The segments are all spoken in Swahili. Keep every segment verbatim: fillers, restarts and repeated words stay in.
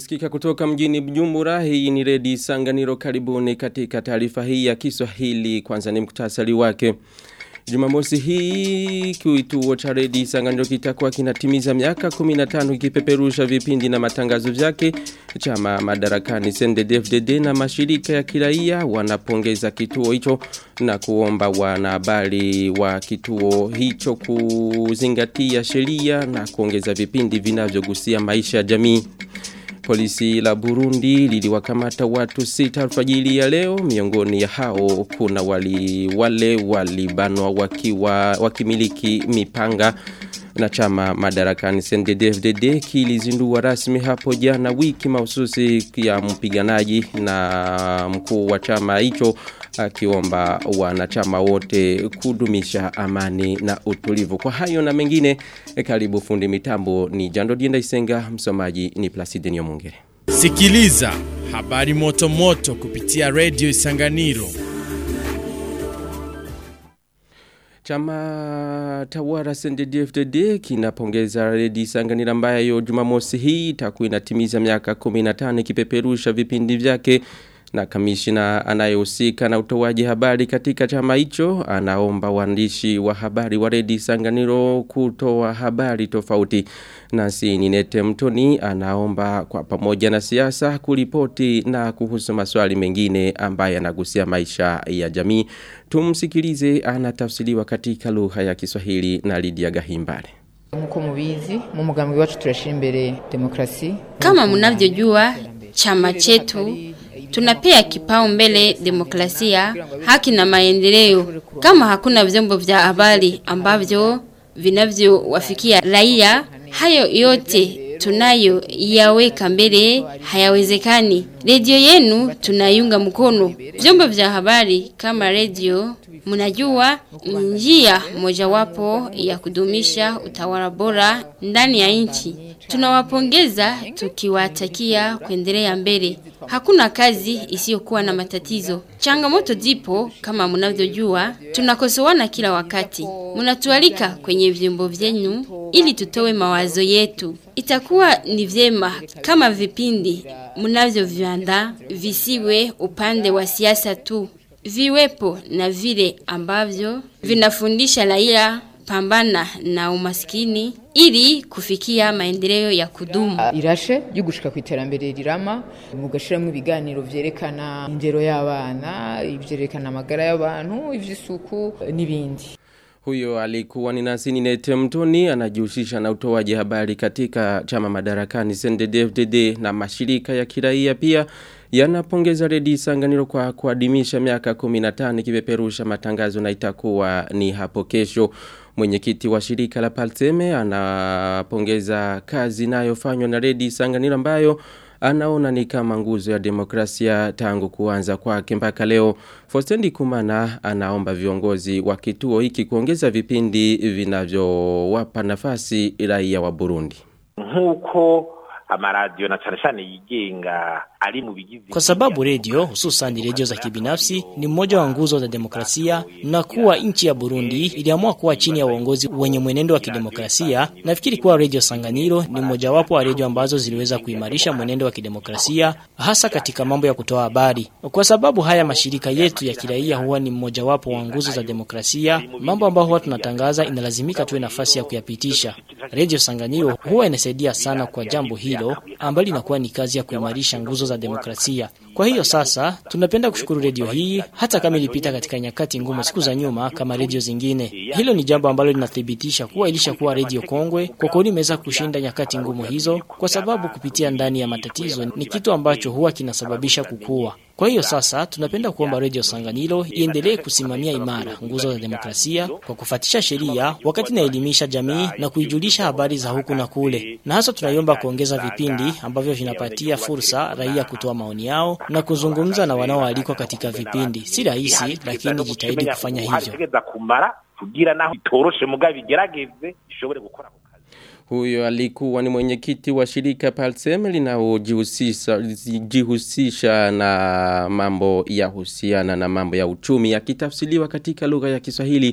Tukisikika kutoka mjini Bujumbura, hii ni Redio Isanganiro. Karibuni katika taarifa hii ya Kiswahili. Kwanza ni muktasari wake. Jumamosi hii kituo cha Redio Isanganiro kitakuwa kinatimiza miaka kumi na tano kikipeperusha vipindi na matangazo vyake. Chama madarakani C N D D F D D na mashirika ya kiraia wanapongeza kituo hicho na kuomba wanahabari wa kituo hicho kuzingatia sheria na kuongeza vipindi vinavyogusia maisha ya jamii. Polisi la Burundi liliwakamata watu sita alfajiri ya leo. Miongoni ya hao kuna wali wale walibanwa wakiwa wakimiliki mipanga. Na chama madarakani C N D D F D D kilizindua rasmi hapo jana wiki mahususi ya mpiganaji, na mkuu wa chama hicho akiomba wanachama wote kudumisha amani na utulivu. Kwa hayo na mengine, karibu. Fundi mitambo ni Jando Dienda Isenga, msomaji ni Placide Nyomungere. Sikiliza habari moto moto kupitia Radio Isanganiro. Chama tawala C N D D F D D kinapongeza Redio Isanganiro ambayo Jumamosi hii itakuwa inatimiza miaka kumi na tano kipeperusha vipindi vyake, na kamishna anayehusika na utoaji habari katika chama hicho anaomba waandishi wa habari wa Redio Isanganiro kutoa habari tofauti. Nasi Ninete Mtoni anaomba kwa pamoja na siasa kuripoti na kuhusu maswali mengine ambayo yanagusia maisha ya jamii. Tumsikilize, anatafsiriwa katika lugha ya Kiswahili na Lydia Gahimbare. Mko mubizi mu mugambi wacu turashira imbere demokrasi. Kama mnavyojua, chama chetu tunapea kipao mbele demokrasia, haki na maendeleo. Kama hakuna vyombo vya habari ambavyo vinavyowafikia raia, hayo yote tunayo yaweka mbele hayawezekani. Redio yenu tunaiunga mkono. Vyombo vya habari kama redio, mnajua njia mojawapo ya kudumisha utawala bora ndani ya nchi. Tunawapongeza tukiwatakia kuendelea mbele. Hakuna kazi isiyokuwa na matatizo. Changamoto zipo kama mnavyojua, tunakosoana kila wakati. Mnatualika kwenye vyombo vyenu ili tutoe mawazo yetu. Itakuwa ni vyema kama vipindi mnavyoviandaa visiwe upande wa siasa tu, viwepo na vile ambavyo vinafundisha raia pambana na umaskini ili kufikia maendeleo ya kudumu. Irashe yugushika ku iterambere rirama, mugashiramwe ibiganiro vyerekana ingero y'abana, ivyerekana amagara y'abantu, ivy'isuku n'ibindi. Huyo alikuwa ni Nasi Ninete Mtoni, anajihusisha na utoaji habari katika chama madarakani C N D D F D D, na mashirika ya kiraia pia yanapongeza Redio Isanganiro kwa kuadhimisha miaka kumi na tano kipeperusha matangazo, na itakuwa ni hapo kesho. Mwenyekiti wa shirika la Palteme anapongeza kazi inayofanywa na Redio Isanganiro ambayo anaona ni kama nguzo ya demokrasia tangu kuanza kwake mpaka leo. Fostendi Kumana anaomba viongozi wa kituo hiki kuongeza vipindi vinavyowapa nafasi raia wa Burundi. Nkuko amaradio na cyane cyane yigenga ali mu bigizi, kwa sababu redio hususan redio za kibinafsi ni mmoja wa nguzo za demokrasia, na kuwa nchi ya Burundi iliamua kuwa chini ya uongozi wenye mwenendo wa kidemokrasia. Nafikiri kuwa Redio Isanganiro ni mmoja wapo wa redio ambazo ziliweza kuimarisha mwenendo wa kidemokrasia, hasa katika mambo ya kutoa habari. Kwa sababu haya mashirika yetu ya kiraia huwa ni mmoja wapo wa nguzo za demokrasia, mambo ambayo huwa tunatangaza inalazimika tuwe nafasi ya kuyapitisha. Redio Isanganiro huwa inasaidia sana kwa jambo hilo, ambalo linakuwa ni kazi ya kuimarisha nguzo za demokrasia. Kwa hiyo sasa tunapenda kushukuru redio hii, hata kama ilipita katika nyakati ngumu siku za nyuma kama redio zingine. Hilo ni jambo ambalo linathibitisha kuwa ilishakuwa redio kongwe, kwa kweli imeweza kushinda nyakati ngumu hizo, kwa sababu kupitia ndani ya matatizo ni kitu ambacho huwa kinasababisha kukua. Kwa hiyo sasa tunapenda kuomba Redio Isanganiro iendelee kusimamia imara nguzo za demokrasia kwa kufuatisha sheria wakati inaelimisha jamii na kuijulisha habari za huku na kule. Na hasa tunaiomba kuongeza vipindi ambavyo vinapatia fursa raia kutoa maoni yao na kuzungumza na wanaoalikwa katika vipindi. Si rahisi, lakini jitahidi kufanya hivyo. kugira naho itoroshe mugabe igerageze ishobore gukora. Huyo alikuwa ni mwenyekiti wa shirika Palseme linalojihusisha jihusisha na mambo ya husiana na mambo ya uchumi, yakitafsiriwa katika lugha ya Kiswahili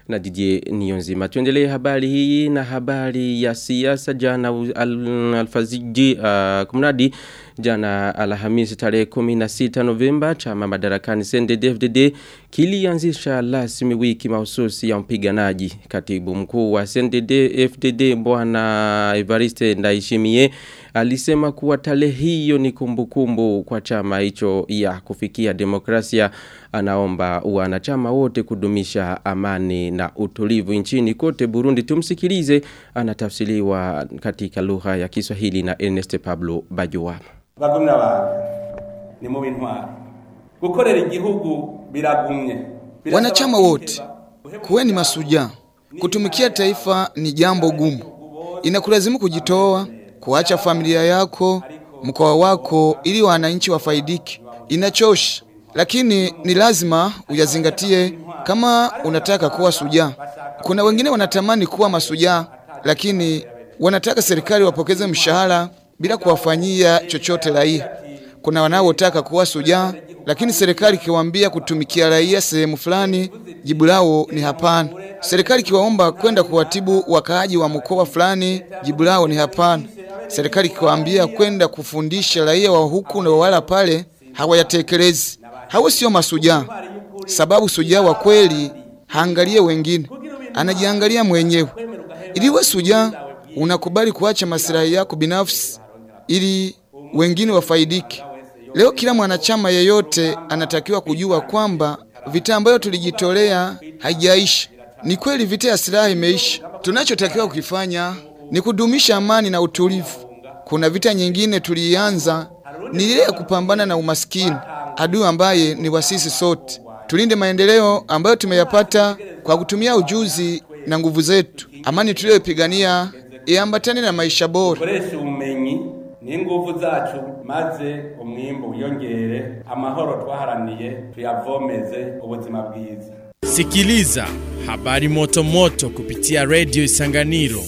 na Didier Niyonzima. Tuendelee habari hii na habari ya siasa. Jana al, alfaziji uh, kumradi jana Alhamisi tarehe kumi na sita Novemba chama madarakani C N D D F D D kilianzisha rasmi wiki mahususi ya mpiganaji. Katibu mkuu wa C N D D F D D Bwana Evariste Ndayishimiye alisema kuwa tarehe hiyo ni kumbukumbu kwa chama hicho ya kufikia demokrasia. Anaomba wanachama wote kudumisha amani na utulivu nchini kote Burundi. Tumsikilize, anatafsiriwa katika lugha ya Kiswahili na Ernest Pablo Bajua. Bagumna ba ni mu bintwari gukorera igihugu biragumye. Wanachama wote kuweni masuja. Kutumikia taifa ni jambo gumu. Inakulazimu kujitoa, kuacha familia yako, mkoa wako ili wananchi wafaidike. Inachosha, lakini ni lazima uyazingatie kama unataka kuwa suja. Kuna wengine wanatamani kuwa masuja, lakini wanataka serikali wapokeze mshahara bila kuwafanyia chochote raia. Kuna wanaotaka kuwa suja, lakini serikali kiwaambia kutumikia raia sehemu fulani, jibu lao ni hapana. Serikali kiwaomba kwenda kuwatibu wakaaji wa mkoa fulani, jibu lao ni hapana. Serikali kiwaambia kwenda kufundisha raia wa huku na wala pale, hawayatekelezi. Hao sio masuja. Sababu suja wa kweli haangalie wengine, anajiangalia mwenyewe. Ili uwe suja, unakubali kuacha maslahi yako binafsi ili wengine wafaidike. Leo kila mwanachama yeyote anatakiwa kujua kwamba vita ambayo tulijitolea haijaisha. Ni kweli vita ya silaha imeisha. Tunachotakiwa kukifanya ni kudumisha amani na utulivu. Kuna vita nyingine tulianza, ni ile ya kupambana na umaskini, adui ambaye ni wasisi sote. Tulinde maendeleo ambayo tumeyapata kwa kutumia ujuzi na nguvu zetu. Amani tuliyopigania iambatane na maisha bora. Koresha ubumenyi n'inguvu zacu maze umwimbo uyongere, amahoro twaharaniye tuyavomeze ubuzima bwiza. Sikiliza habari moto moto kupitia Radio Isanganiro.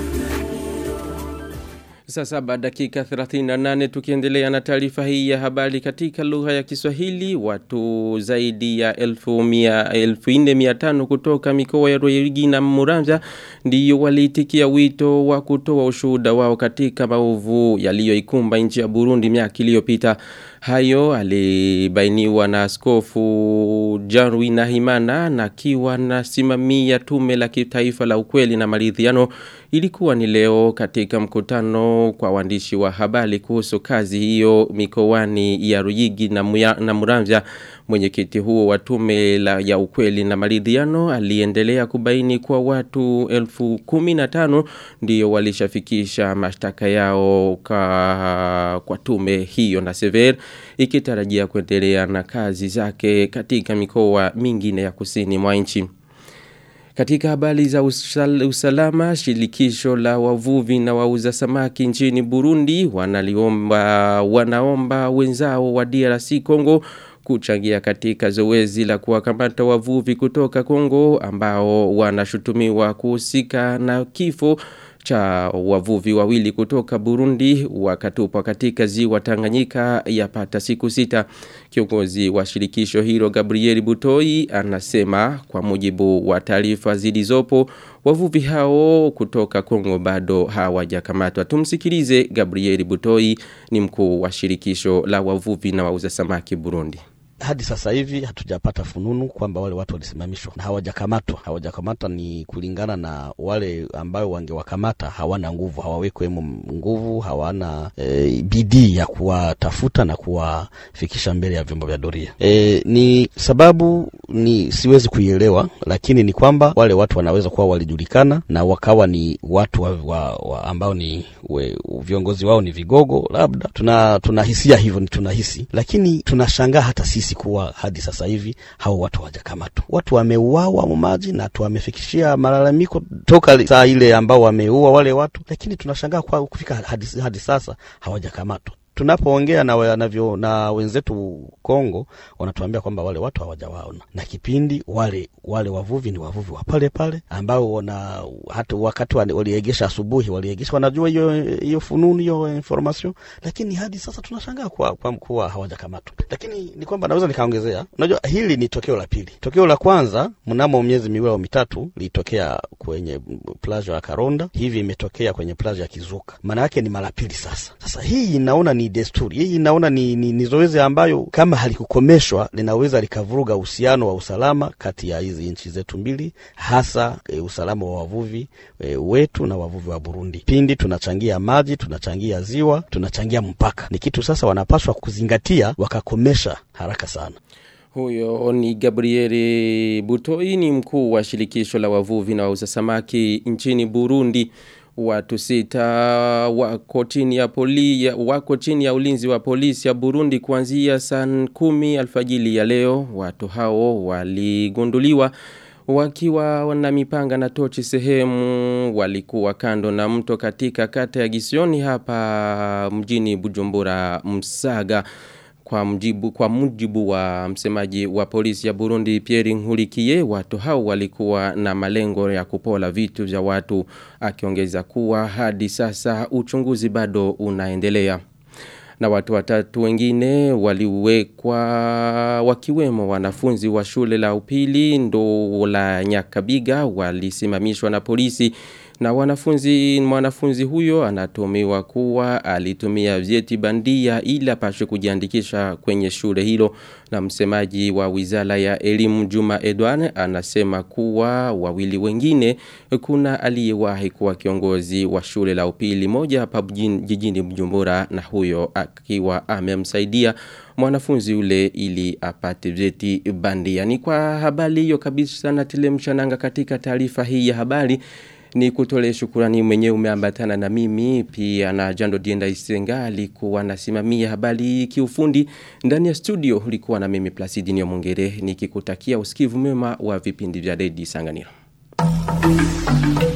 Sasa baada dakika thelathini na nane tukiendelea na taarifa hii ya habari katika lugha ya Kiswahili. Watu zaidi ya elfu nne mia tano kutoka mikoa ya Ruyigi na Muramvya ndiyo waliitikia wito wa kutoa ushuhuda wao katika maovu yaliyoikumba nchi ya Burundi miaka iliyopita. Hayo alibainiwa na Askofu Janwi Nahimana na kiwa na simamia tume la kitaifa la ukweli na maridhiano. Ilikuwa ni leo katika mkutano kwa waandishi wa habari kuhusu kazi hiyo mikoani ya Ruyigi na, na Muramvya. Mwenyekiti huo wa tume la ya ukweli na maridhiano aliendelea kubaini kwa watu elfu kumi na tano ndio walishafikisha mashtaka yao kwa, kwa tume hiyo na Sever ikitarajia kuendelea na kazi zake katika mikoa mingine ya kusini mwa nchi. Katika habari za usal, usalama, shirikisho la wavuvi na wauza samaki nchini Burundi wanaliomba wanaomba wenzao wa D R C Congo kuchangia katika zoezi la kuwakamata wavuvi kutoka Kongo ambao wanashutumiwa kuhusika na kifo cha wavuvi wawili kutoka Burundi wakatupwa katika ziwa Tanganyika yapata siku sita. Kiongozi wa shirikisho hilo Gabriel Butoi anasema kwa mujibu wa taarifa zilizopo wavuvi hao kutoka Kongo bado hawajakamatwa. Tumsikilize. Gabriel Butoi ni mkuu wa shirikisho la wavuvi na wauza samaki Burundi. Hadi sasa hivi hatujapata fununu kwamba wale watu walisimamishwa na hawajakamatwa. Hawajakamatwa ni kulingana na wale ambao wangewakamata hawana nguvu, hawawekwemo nguvu, hawana e, bidii ya kuwatafuta na kuwafikisha mbele ya vyombo vya doria. E, ni sababu ni siwezi kuielewa, lakini ni kwamba wale watu wanaweza kuwa walijulikana na wakawa ni watu wa, wa, wa ambao ni we, viongozi wao ni vigogo labda. Tuna tunahisia hivyo, ni tunahisi, lakini tunashangaa hata sisi kuwa hadi sasa hivi hao watu hawajakamatwa. Watu wameuawa maji na tu wamefikishia malalamiko toka saa ile ambao wameua wale watu, lakini tunashangaa kwa kufika hadi, hadi sasa hawajakamatwa. tunapoongea na wanavyo na wenzetu Kongo wanatuambia kwamba wale watu hawajawaona. Na kipindi wale wale wavuvi ni wavuvi wa pale pale ambao wana hata wakati waliegesha asubuhi waliegesha wanajua hiyo hiyo fununu hiyo information, lakini hadi sasa tunashangaa kwa kwa mkuu hawajakamatwa. Lakini ni kwamba naweza nikaongezea, unajua hili ni tokeo la pili. Tokeo la kwanza mnamo miezi miwili au mitatu litokea kwenye plage ya Karonda, hivi imetokea kwenye plage ya Kizuka. Maana yake ni mara pili sasa. Sasa hii inaona ni desturi. Hii inaona ni, ni, ni zoezi ambayo kama halikukomeshwa linaweza likavuruga uhusiano wa usalama kati ya hizi nchi zetu mbili, hasa e, usalama wa wavuvi e, wetu na wavuvi wa Burundi. Pindi tunachangia maji, tunachangia ziwa, tunachangia mpaka. Ni kitu sasa wanapaswa kuzingatia wakakomesha haraka sana. Huyo ni Gabriele Butoi, ni mkuu wa shirikisho la wavuvi na wauza samaki nchini Burundi. Watu sita wako chini ya poli wako chini ya ulinzi wa polisi ya Burundi kuanzia saa kumi alfajili ya leo. Watu hao waligunduliwa wakiwa na mipanga na tochi sehemu walikuwa kando na mto katika kata ya Gisioni hapa mjini Bujumbura Msaga. Kwa mjibu, kwa mujibu wa msemaji wa polisi ya Burundi Pierre Nkurikiye, watu hao walikuwa na malengo ya kupola vitu vya watu, akiongeza kuwa hadi sasa uchunguzi bado unaendelea. Na watu watatu wengine waliwekwa wakiwemo wanafunzi wa shule la upili ndo la Nyakabiga walisimamishwa na polisi. Na wanafunzi mwanafunzi huyo anatumiwa kuwa alitumia vyeti bandia ili apaswe kujiandikisha kwenye shule hilo. Na msemaji wa Wizara ya Elimu Juma Edwan anasema kuwa wawili wengine kuna aliyewahi kuwa kiongozi wa shule la upili moja hapa jijini Bujumbura, na huyo akiwa amemsaidia mwanafunzi ule ili apate vyeti bandia. Ni kwa habari hiyo kabisa na tilemshananga katika taarifa hii ya habari. Ni kutole shukurani mwenye umeambatana na mimi pia na Jando Dienda Isenga alikuwa nasimamia habari kiufundi. Ndani ya studio ulikuwa na mimi Placidinio Mongere nikikutakia usikivu mwema wa vipindi vya Radio Isanganiro.